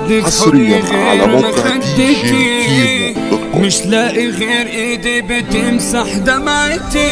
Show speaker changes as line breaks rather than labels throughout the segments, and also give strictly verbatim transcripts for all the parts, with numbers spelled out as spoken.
في
حصرياً
حضني
على
غير
موقع دي جي
مخدتي،
كيمو دوت كوم.
مش لاقي غير ايدي بتمسح دمعتي.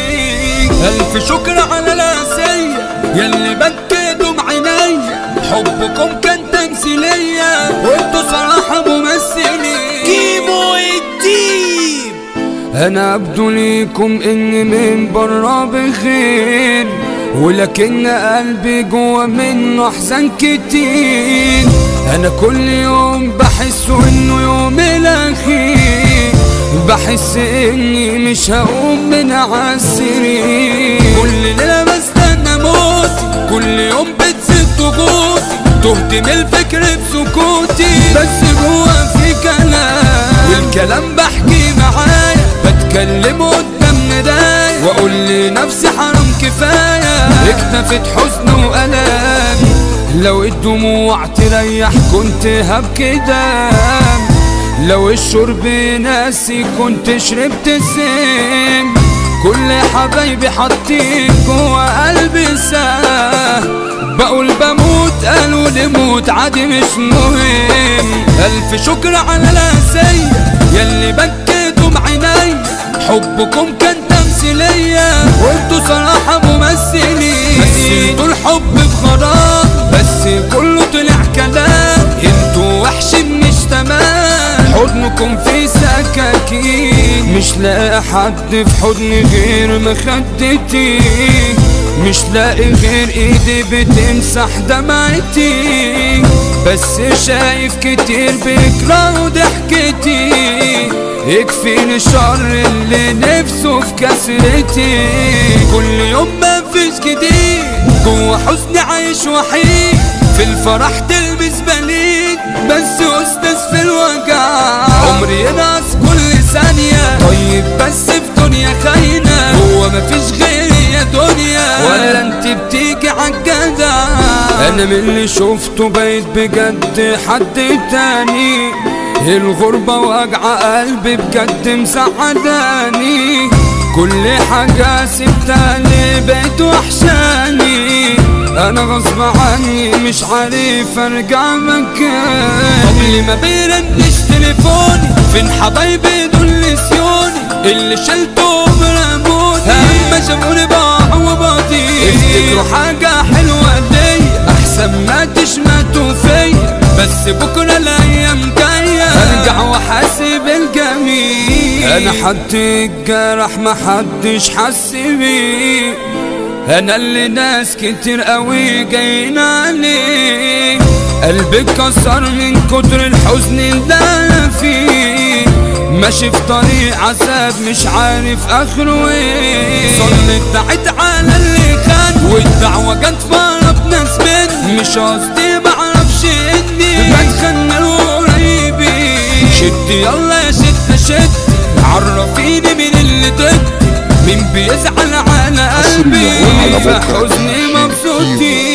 الف شكر على الاسية يلي بكيتم عينيا، حبكم كان تمثيلية وانتوا صراحة ممثلين.
كيمو الديب
انا ابدو ليكم اني من برا بخير، ولكن قلبي جوا منه احزان كتير. انا كل يوم بحس انه يوم الاخير، بحس اني مش هقوم من عالسرير. كل ليلة بستنى موتي، كل يوم بتزيد ضغوطي، تهت من الفكر بسكوتي، بس جوا في كلام والكلام بحكي معايا، بتكلم قدام مرايا واقول لنفسي حرام كفاية، اكتفت حزن وألام. لو الدموع تريح كنت هبكي دم، لو الشرب ناسي كنت شربت السم. كل حبايبي حاطين جوا قلبي ساه، بقول بموت قالوا لي موت عادي مش مهم. ألف شكر على الاسية يلي بكيتم عينيا، حبكم كان تمثيلية وانتوا صراحة ممثلين. مثلتوا الحب بغرام بس كله طلع كلام، انتوا وحش مش تمام، حضنكم في سكاكين. مش لاقي حد في حضني غير مخدتي، مش لاقي غير ايدي بتمسح دمعتي، بس شايف كتير بيكرهوا ضحكتي. يكفيني الشر اللي نفسه في كسرتي، كل يوم مفيش جديد جوا حزني عايش وحيد، في الفرح تلبس بليد بس استاذ في الوجع. عمري ينقص كل ثانية طيب بس في دنيا خاينة، هو مفيش غيري يا دنيا ولا انت بتيجي عالجدع. انا من اللي شفته بقيت بجد حد تاني، الغربة وجع قلبي بجد مسعداني، كل حاجة سبتها لي بقيت وحشاني. انا غصب عني مش عارف ارجع مكاني، قبل ما بيرنش تليفوني فين حبايبي دول نسيوني، اللي شلتهم رموني اما شافوني باعوا وباطي. افتكروا حاجة حلوة دي احسن ما تشمتوا فيا، بس بكرة الايام جاية ارجع واحاسب الجميل. انا حد الجرح محدش حس بيه، انا اللي ناس كتير قوي جايين عليه، قلبي اتكسر من كتر الحزن اللي انا فيه، ماشي في طريق عذاب مش عارف اخره ايه. صليت دعيت على اللي خان والدعوة جت فرب ناس مني، مش قصدي بعرفش اني بتخنى لقريبي. شد يلا يا شد شد عرفيني مين اللي ضد، مين بيزعل على قلبي في حزني مبسوطين.